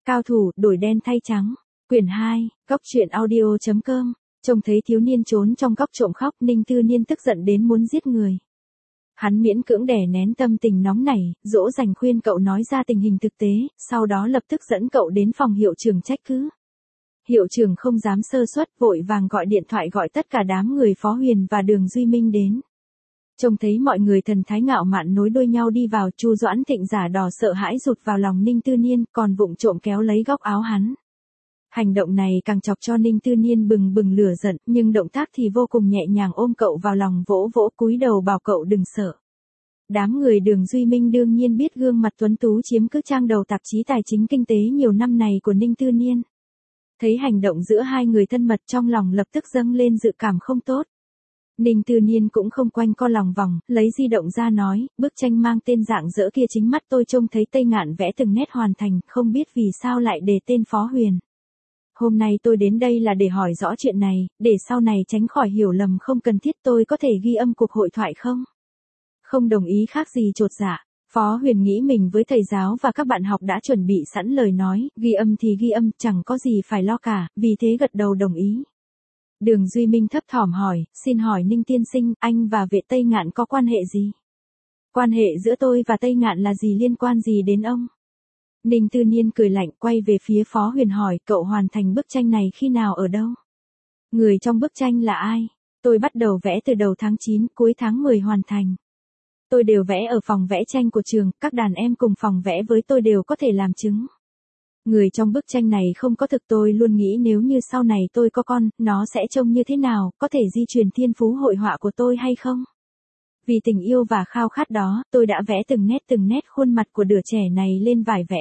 Cao thủ, đổi đen thay trắng. Quyển 2, góc truyện audio.com. Trông thấy thiếu niên trốn trong góc trộm khóc, Ninh Tư Niên tức giận đến muốn giết người. Hắn miễn cưỡng đè nén tâm tình nóng nảy, dỗ dành khuyên cậu nói ra tình hình thực tế, sau đó lập tức dẫn cậu đến phòng hiệu trưởng trách cứ. Hiệu trưởng không dám sơ suất, vội vàng gọi điện thoại gọi tất cả đám người Phó Huyền và Đường Duy Minh đến. Trông thấy mọi người thần thái ngạo mạn nối đuôi nhau đi vào, Chu Doãn Thịnh giả đò sợ hãi rụt vào lòng Ninh Tư Niên, còn vụng trộm kéo lấy góc áo hắn. Hành động này càng chọc cho Ninh Tư Niên bừng bừng lửa giận, nhưng động tác thì vô cùng nhẹ nhàng, ôm cậu vào lòng vỗ vỗ cúi đầu bảo cậu đừng sợ. Đám người Đường Duy Minh đương nhiên biết gương mặt tuấn tú chiếm cứ trang đầu tạp chí tài chính kinh tế nhiều năm này của Ninh Tư Niên. Thấy hành động giữa hai người thân mật, trong lòng lập tức dâng lên dự cảm không tốt. Ninh Tư Niên cũng không quanh co lòng vòng, lấy di động ra nói, bức tranh mang tên Rạng Rỡ kia chính mắt tôi trông thấy Tây Ngạn vẽ từng nét hoàn thành, không biết vì sao lại đề tên Phó Huyền. Hôm nay tôi đến đây là để hỏi rõ chuyện này, để sau này tránh khỏi hiểu lầm không cần thiết. Tôi có thể ghi âm cuộc hội thoại không? Không đồng ý khác gì chột dạ. Phó Huyền nghĩ mình với thầy giáo và các bạn học đã chuẩn bị sẵn lời nói, ghi âm thì ghi âm, chẳng có gì phải lo cả, vì thế gật đầu đồng ý. Đường Duy Minh thấp thỏm hỏi, xin hỏi Ninh tiên sinh, anh và vệ Tây Ngạn có quan hệ gì? Quan hệ giữa tôi và Tây Ngạn là gì, liên quan gì đến ông? Ninh Tư Niên cười lạnh, quay về phía Phó Huyền hỏi, cậu hoàn thành bức tranh này khi nào, ở đâu? Người trong bức tranh là ai? Tôi bắt đầu vẽ từ đầu tháng 9, cuối tháng 10 hoàn thành. Tôi đều vẽ ở phòng vẽ tranh của trường, các đàn em cùng phòng vẽ với tôi đều có thể làm chứng. Người trong bức tranh này không có thực, tôi luôn nghĩ nếu như sau này tôi có con, nó sẽ trông như thế nào, có thể di truyền thiên phú hội họa của tôi hay không? Vì tình yêu và khao khát đó, tôi đã vẽ từng nét khuôn mặt của đứa trẻ này lên vải vẽ.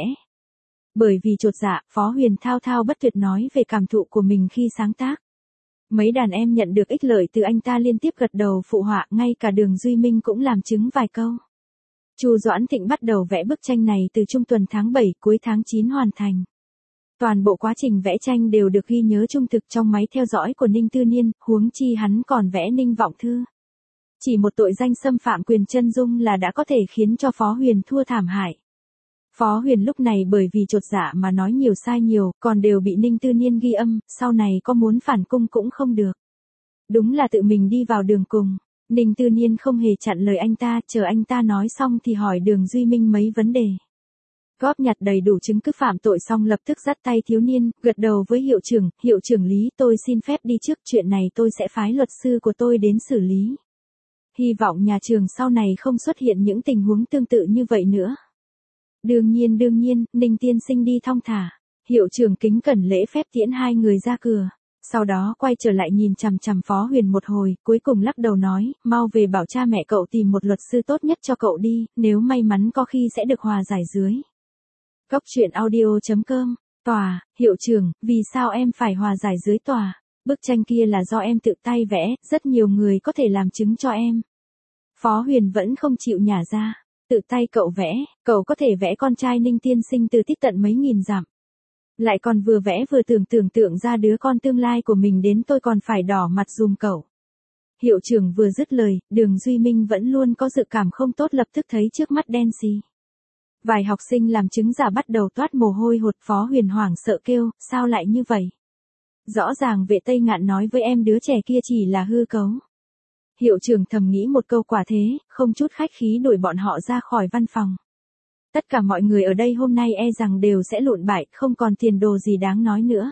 Bởi vì chột dạ, Phó Huyền thao thao bất tuyệt nói về cảm thụ của mình khi sáng tác. Mấy đàn em nhận được ích lợi từ anh ta liên tiếp gật đầu phụ họa, ngay cả Đường Duy Minh cũng làm chứng vài câu. Chu Doãn Thịnh bắt đầu vẽ bức tranh này từ trung tuần tháng 7, cuối tháng 9 hoàn thành. Toàn bộ quá trình vẽ tranh đều được ghi nhớ trung thực trong máy theo dõi của Ninh Tư Niên, huống chi hắn còn vẽ Ninh Vọng Thư. Chỉ một tội danh xâm phạm quyền chân dung là đã có thể khiến cho Phó Huyền thua thảm hại. Phó Huyền lúc này bởi vì chột dạ mà nói nhiều sai nhiều, còn đều bị Ninh Tư Niên ghi âm, sau này có muốn phản cung cũng không được. Đúng là tự mình đi vào đường cùng. Ninh Tư Niên không hề chặn lời anh ta, chờ anh ta nói xong thì hỏi Đường Duy Minh mấy vấn đề. Góp nhặt đầy đủ chứng cứ phạm tội xong lập tức dắt tay thiếu niên, gật đầu với hiệu trưởng Lý, tôi xin phép đi trước, chuyện này tôi sẽ phái luật sư của tôi đến xử lý. Hy vọng nhà trường sau này không xuất hiện những tình huống tương tự như vậy nữa. Đương nhiên, Ninh tiên sinh đi thong thả. Hiệu trưởng kính cẩn lễ phép tiễn hai người ra cửa. Sau đó quay trở lại nhìn chằm chằm Phó Huyền một hồi, cuối cùng lắc đầu nói, mau về bảo cha mẹ cậu tìm một luật sư tốt nhất cho cậu đi, nếu may mắn có khi sẽ được hòa giải dưới. Góc truyện audio.com. Tòa, hiệu trưởng, vì sao em phải hòa giải dưới tòa? Bức tranh kia là do em tự tay vẽ, rất nhiều người có thể làm chứng cho em. Phó Huyền vẫn không chịu nhả ra. Tự tay cậu vẽ, cậu có thể vẽ con trai Ninh tiên sinh từ tít tận mấy nghìn dặm. Lại còn vừa vẽ vừa tưởng tượng ra đứa con tương lai của mình đến, tôi còn phải đỏ mặt dùm cậu. Hiệu trưởng vừa dứt lời, Đường Duy Minh vẫn luôn có dự cảm không tốt lập tức thấy trước mắt đen xì. Vài học sinh làm chứng giả bắt đầu toát mồ hôi hột. Phó Huyền hoảng sợ kêu, sao lại như vậy? Rõ ràng vệ Tây Ngạn nói với em đứa trẻ kia chỉ là hư cấu. Hiệu trưởng thầm nghĩ một câu, quả thế, không chút khách khí đuổi bọn họ ra khỏi văn phòng. Tất cả mọi người ở đây hôm nay e rằng đều sẽ lụn bại, không còn tiền đồ gì đáng nói nữa.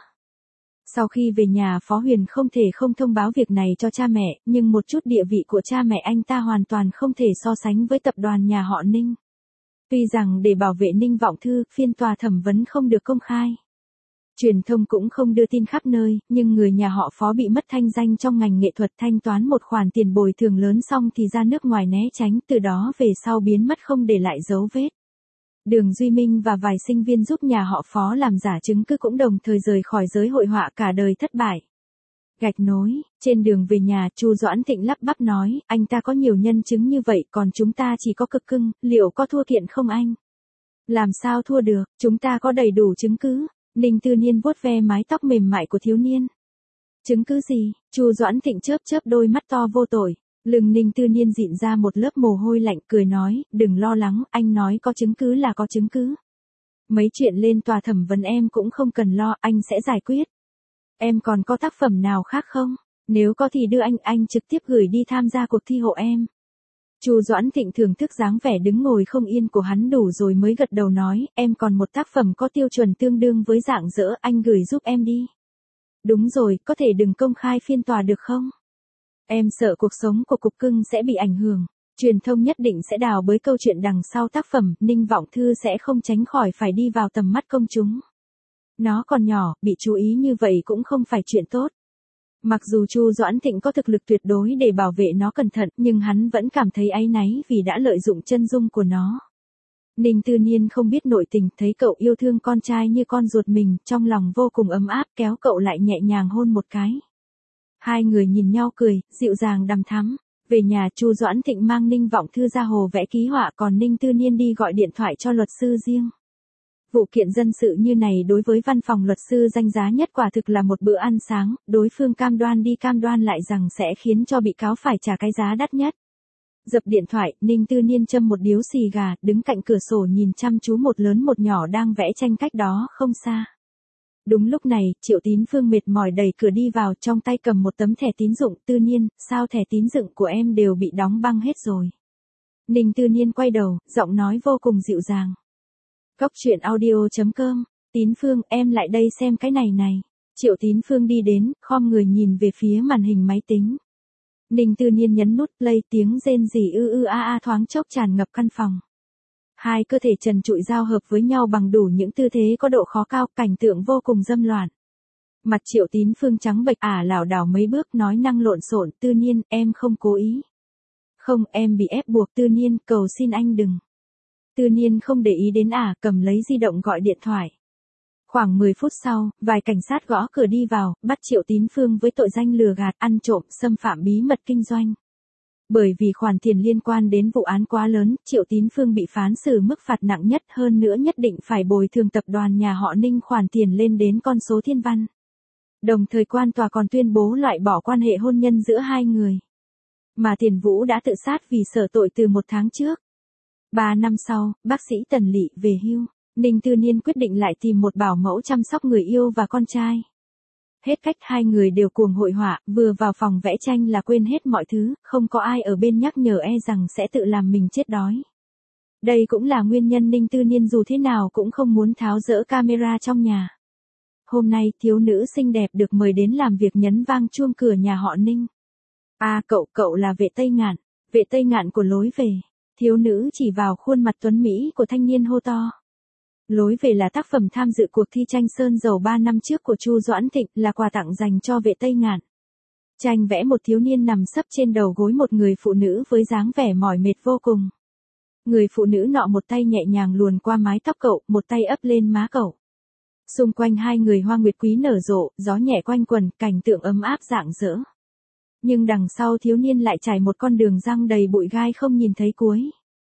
Sau khi về nhà, Phó Huyền không thể không thông báo việc này cho cha mẹ, nhưng một chút địa vị của cha mẹ anh ta hoàn toàn không thể so sánh với tập đoàn nhà họ Ninh. Tuy rằng để bảo vệ Ninh Vọng Thư, phiên tòa thẩm vấn không được công khai. Truyền thông cũng không đưa tin khắp nơi, nhưng người nhà họ Phó bị mất thanh danh trong ngành nghệ thuật, thanh toán một khoản tiền bồi thường lớn xong thì ra nước ngoài né tránh, từ đó về sau biến mất không để lại dấu vết. Đường Duy Minh và vài sinh viên giúp nhà họ Phó làm giả chứng cứ cũng đồng thời rời khỏi giới hội họa, cả đời thất bại. Gạch nối, trên đường về nhà, Chu Doãn Thịnh lắp bắp nói, anh ta có nhiều nhân chứng như vậy, còn chúng ta chỉ có cực cưng, liệu có thua kiện không anh? Làm sao thua được, chúng ta có đầy đủ chứng cứ. Ninh Tư Niên vuốt ve mái tóc mềm mại của thiếu niên. Chứng cứ gì? Chu Doãn Thịnh chớp đôi mắt to vô tội. Lưng Ninh Tư Niên dịn ra một lớp mồ hôi lạnh, cười nói, đừng lo lắng, anh nói có chứng cứ là có chứng cứ. Mấy chuyện lên tòa thẩm vấn em cũng không cần lo, anh sẽ giải quyết. Em còn có tác phẩm nào khác không? Nếu có thì đưa anh trực tiếp gửi đi tham gia cuộc thi hộ em. Chu Doãn Thịnh thưởng thức dáng vẻ đứng ngồi không yên của hắn đủ rồi mới gật đầu nói, em còn một tác phẩm có tiêu chuẩn tương đương với Rạng Rỡ, anh gửi giúp em đi. Đúng rồi, có thể đừng công khai phiên tòa được không? Em sợ cuộc sống của Cục Cưng sẽ bị ảnh hưởng. Truyền thông nhất định sẽ đào bới câu chuyện đằng sau tác phẩm, Ninh Vọng Thư sẽ không tránh khỏi phải đi vào tầm mắt công chúng. Nó còn nhỏ, bị chú ý như vậy cũng không phải chuyện tốt. Mặc dù Chu Doãn Thịnh có thực lực tuyệt đối để bảo vệ nó cẩn thận, nhưng hắn vẫn cảm thấy áy náy vì đã lợi dụng chân dung của nó. Ninh Tư Niên không biết nội tình, thấy cậu yêu thương con trai như con ruột mình, trong lòng vô cùng ấm áp, kéo cậu lại nhẹ nhàng hôn một cái. Hai người nhìn nhau cười, dịu dàng đằm thắm. Về nhà, Chu Doãn Thịnh mang Ninh Vọng Thư ra hồ vẽ ký họa, còn Ninh Tư Niên đi gọi điện thoại cho luật sư riêng. Vụ kiện dân sự như này đối với văn phòng luật sư danh giá nhất quả thực là một bữa ăn sáng, đối phương cam đoan đi cam đoan lại rằng sẽ khiến cho bị cáo phải trả cái giá đắt nhất. Dập điện thoại, Ninh Tư Niên châm một điếu xì gà, đứng cạnh cửa sổ nhìn chăm chú một lớn một nhỏ đang vẽ tranh cách đó không xa. Đúng lúc này, Triệu Tín Phương mệt mỏi đẩy cửa đi vào, trong tay cầm một tấm thẻ tín dụng. Tư Niên, sao thẻ tín dụng của em đều bị đóng băng hết rồi? Ninh Tư Niên quay đầu, giọng nói vô cùng dịu dàng. Góc truyện audio.com, Tín Phương, em lại đây xem cái này này. Triệu Tín Phương đi đến, khom người nhìn về phía màn hình máy tính. Ninh Tư Niên nhấn nút play, tiếng rên rỉ thoáng chốc tràn ngập căn phòng. Hai cơ thể trần trụi giao hợp với nhau bằng đủ những tư thế có độ khó cao, cảnh tượng vô cùng dâm loạn. Mặt Triệu Tín Phương trắng bệch, lảo đảo mấy bước, nói năng lộn xộn, Tư Niên, em không cố ý. Không, em bị ép buộc. Tư Niên, cầu xin anh đừng. Tư Niên không để ý đến cầm lấy di động gọi điện thoại. Khoảng 10 phút sau, vài cảnh sát gõ cửa đi vào, bắt Triệu Tín Phương với tội danh lừa gạt, ăn trộm, xâm phạm bí mật kinh doanh. Bởi vì khoản tiền liên quan đến vụ án quá lớn, Triệu Tín Phương bị phán xử mức phạt nặng nhất, hơn nữa nhất định phải bồi thường tập đoàn nhà họ Ninh khoản tiền lên đến con số thiên văn. Đồng thời quan tòa còn tuyên bố loại bỏ quan hệ hôn nhân giữa hai người. Mà Tiền Vũ đã tự sát vì sợ tội từ 1 tháng trước. 3 năm sau, bác sĩ Tần Lị về hưu, Ninh Tư Niên quyết định lại tìm một bảo mẫu chăm sóc người yêu và con trai. Hết cách hai người đều cuồng hội họa, vừa vào phòng vẽ tranh là quên hết mọi thứ, không có ai ở bên nhắc nhở rằng sẽ tự làm mình chết đói. Đây cũng là nguyên nhân Ninh Tư Niên dù thế nào cũng không muốn tháo dỡ camera trong nhà. Hôm nay, thiếu nữ xinh đẹp được mời đến làm việc nhấn vang chuông cửa nhà họ Ninh. Cậu là Vệ Tây Ngạn. Vệ Tây Ngạn của Lối Về. Thiếu nữ chỉ vào khuôn mặt tuấn mỹ của thanh niên hô to. Lối Về là tác phẩm tham dự cuộc thi tranh sơn dầu 3 năm trước của Chu Doãn Thịnh, là quà tặng dành cho Vệ Tây Ngạn. Tranh vẽ một thiếu niên nằm sấp trên đầu gối một người phụ nữ với dáng vẻ mỏi mệt vô cùng. Người phụ nữ nọ một tay nhẹ nhàng luồn qua mái tóc cậu, một tay ấp lên má cậu. Xung quanh hai người hoa nguyệt quý nở rộ, gió nhẹ quanh quần, cảnh tượng ấm áp rạng rỡ. Nhưng đằng sau thiếu niên lại trải một con đường răng đầy bụi gai không nhìn thấy cuối.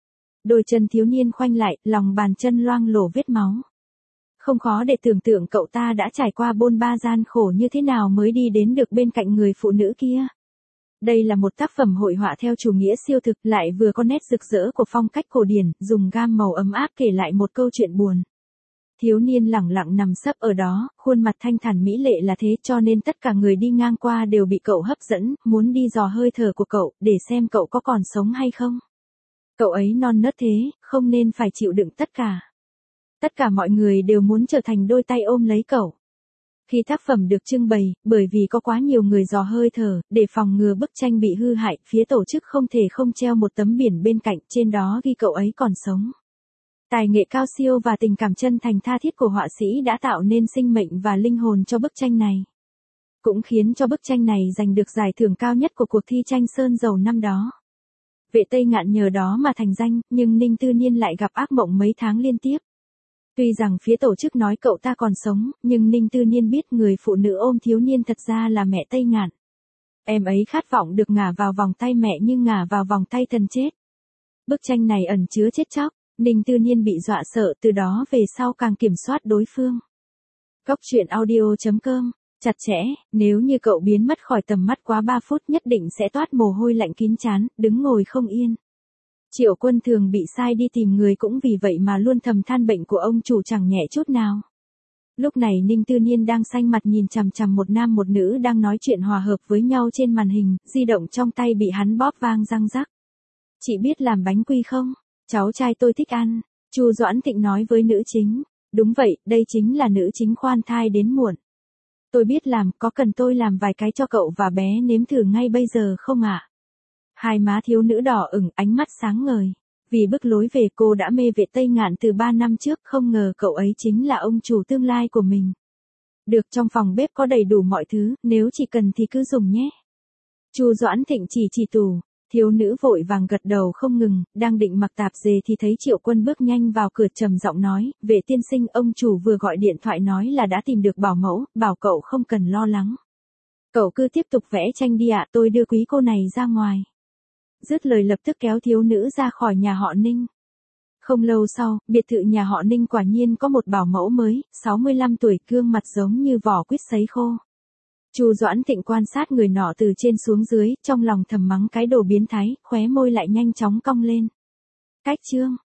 Đôi chân thiếu niên khoanh lại, lòng bàn chân loang lổ vết máu. Không khó để tưởng tượng cậu ta đã trải qua bôn ba gian khổ như thế nào mới đi đến được bên cạnh người phụ nữ kia. Đây là một tác phẩm hội họa theo chủ nghĩa siêu thực, lại vừa có nét rực rỡ của phong cách cổ điển, dùng gam màu ấm áp kể lại một câu chuyện buồn. Thiếu niên lẳng lặng nằm sấp ở đó, khuôn mặt thanh thản mỹ lệ là thế, cho nên tất cả người đi ngang qua đều bị cậu hấp dẫn, muốn đi dò hơi thở của cậu, để xem cậu có còn sống hay không. Cậu ấy non nớt thế, không nên phải chịu đựng tất cả. Tất cả mọi người đều muốn trở thành đôi tay ôm lấy cậu. Khi tác phẩm được trưng bày, bởi vì có quá nhiều người dò hơi thở, để phòng ngừa bức tranh bị hư hại, phía tổ chức không thể không treo một tấm biển bên cạnh, trên đó ghi cậu ấy còn sống. Tài nghệ cao siêu và tình cảm chân thành tha thiết của họa sĩ đã tạo nên sinh mệnh và linh hồn cho bức tranh này. Cũng khiến cho bức tranh này giành được giải thưởng cao nhất của cuộc thi tranh sơn dầu năm đó. Vệ Tây Ngạn nhờ đó mà thành danh, nhưng Ninh Tư Niên lại gặp ác mộng mấy tháng liên tiếp. Tuy rằng phía tổ chức nói cậu ta còn sống, nhưng Ninh Tư Niên biết người phụ nữ ôm thiếu niên thật ra là mẹ Tây Ngạn. Em ấy khát vọng được ngả vào vòng tay mẹ nhưng ngả vào vòng tay thần chết. Bức tranh này ẩn chứa chết chóc, Ninh Tư Niên bị dọa sợ, từ đó về sau càng kiểm soát đối phương. Góc truyện audio.com, chặt chẽ, nếu như cậu biến mất khỏi tầm mắt quá 3 phút nhất định sẽ toát mồ hôi lạnh kín trán, đứng ngồi không yên. Triệu Quân thường bị sai đi tìm người cũng vì vậy mà luôn thầm than bệnh của ông chủ chẳng nhẹ chút nào. Lúc này Ninh Tư Niên đang xanh mặt nhìn chằm chằm một nam một nữ đang nói chuyện hòa hợp với nhau trên màn hình, di động trong tay bị hắn bóp vang răng rắc. Chị biết làm bánh quy không? Cháu trai tôi thích ăn. Chu Doãn Thịnh nói với nữ chính. Đúng vậy, đây chính là nữ chính khoan thai đến muộn. Tôi biết làm, có cần tôi làm vài cái cho cậu và bé nếm thử ngay bây giờ không ạ? Hai má thiếu nữ đỏ ửng, ánh mắt sáng ngời. Vì bước lối về cô đã mê Vệ Tây Ngạn từ 3 năm trước, không ngờ cậu ấy chính là ông chủ tương lai của mình. Được, trong phòng bếp có đầy đủ mọi thứ, nếu chỉ cần thì cứ dùng nhé. Chu Doãn Thịnh chỉ tủ. Thiếu nữ vội vàng gật đầu không ngừng, đang định mặc tạp dề thì thấy Triệu Quân bước nhanh vào cửa trầm giọng nói, Vệ tiên sinh, ông chủ vừa gọi điện thoại nói là đã tìm được bảo mẫu, bảo cậu không cần lo lắng. Cậu cứ tiếp tục vẽ tranh đi ạ, tôi đưa quý cô này ra ngoài. Dứt lời lập tức kéo thiếu nữ ra khỏi nhà họ Ninh. Không lâu sau, biệt thự nhà họ Ninh quả nhiên có một bảo mẫu mới, 65 tuổi, gương mặt giống như vỏ quýt sấy khô. Chu Doãn Thịnh quan sát người nọ từ trên xuống dưới, trong lòng thầm mắng cái đồ biến thái, khóe môi lại nhanh chóng cong lên. Cách chương